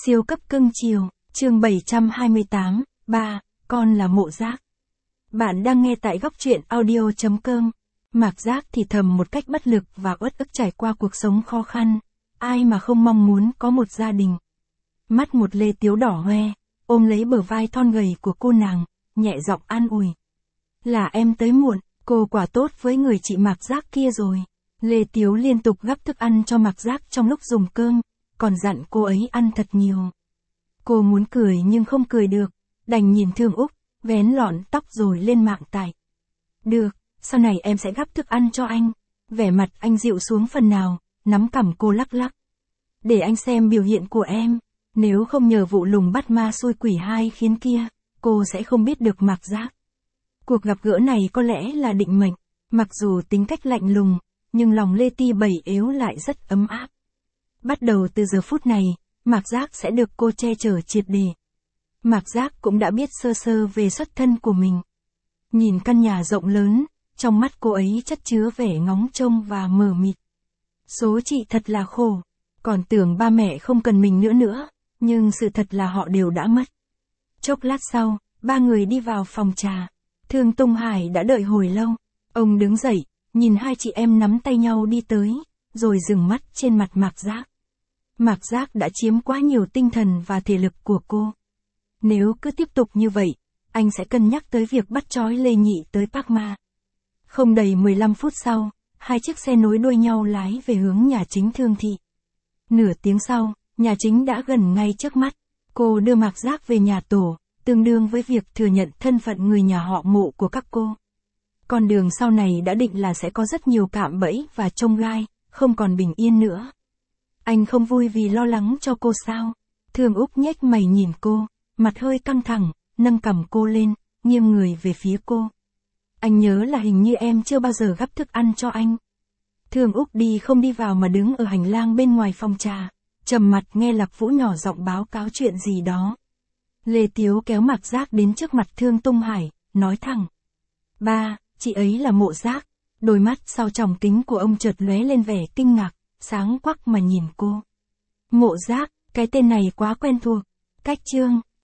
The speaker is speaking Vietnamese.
Siêu cấp cưng chiều, chương 728, 3, con là Mộ Giác. Bạn đang nghe tại góc truyện audio.com. Mạc Giác thì thầm một cách bất lực và uất ức trải qua cuộc sống khó khăn. Ai mà không mong muốn có một gia đình. Mắt một Lê Tiếu đỏ hoe, ôm lấy bờ vai thon gầy của cô nàng, nhẹ giọng an ủi. Là em tới muộn, cô quả tốt với người chị Mạc Giác kia rồi. Lê Tiếu liên tục gắp thức ăn cho Mạc Giác trong lúc dùng cơm, còn dặn cô ấy ăn thật nhiều. Cô muốn cười nhưng không cười được, đành nhìn Thương Úc, vén lọn tóc rồi lên mạng tải. Được, sau này em sẽ gắp thức ăn cho anh. Vẻ mặt anh dịu xuống phần nào, nắm cằm cô lắc lắc. Để anh xem biểu hiện của em, nếu không nhờ vụ lùng bắt ma xui quỷ hai khiến kia, cô sẽ không biết được Mạc Giác. Cuộc gặp gỡ này có lẽ là định mệnh, mặc dù tính cách lạnh lùng, nhưng lòng Lê Ti Bảy yếu lại rất ấm áp. Bắt đầu từ giờ phút này, Mạc Giác sẽ được cô che chở triệt để. Mạc Giác cũng đã biết sơ sơ về xuất thân của mình. Nhìn căn nhà rộng lớn, trong mắt cô ấy chất chứa vẻ ngóng trông và mờ mịt. Số chị thật là khổ, còn tưởng ba mẹ không cần mình nữa, nhưng sự thật là họ đều đã mất. Chốc lát sau, ba người đi vào phòng trà. Thương Tung Hải đã đợi hồi lâu. Ông đứng dậy, nhìn hai chị em nắm tay nhau đi tới, rồi dừng mắt trên mặt Mạc Giác. Mạc Giác đã chiếm quá nhiều tinh thần và thể lực của cô. Nếu cứ tiếp tục như vậy, anh sẽ cân nhắc tới việc bắt trói Lê Nhị tới Park Ma. Không đầy 15 phút sau, hai chiếc xe nối đuôi nhau lái về hướng nhà chính Thương Thị. Nửa tiếng sau, nhà chính đã gần ngay trước mắt. Cô đưa Mạc Giác về nhà tổ, tương đương với việc thừa nhận thân phận người nhà họ Mộ của các cô. Con đường sau này đã định là sẽ có rất nhiều cạm bẫy và chông gai, không còn bình yên nữa. Anh không vui vì lo lắng cho cô sao? Thương Úc nhếch mày nhìn cô, mặt hơi căng thẳng, nâng cằm cô lên, nghiêng người về phía cô. Anh nhớ là hình như em chưa bao giờ gắp thức ăn cho anh. Thương Úc đi không đi vào mà đứng ở hành lang bên ngoài phòng trà, trầm mặt nghe Lạc Vũ nhỏ giọng báo cáo chuyện gì đó. Lê Tiếu kéo Mạc Giác đến trước mặt Thương Tung Hải, nói thẳng. Ba, chị ấy là Mộ Giác. Đôi mắt sau tròng kính của ông chợt lóe lên vẻ kinh ngạc, sáng quắc mà nhìn cô. Mộ Giác, cái tên này quá quen thuộc. Cách chương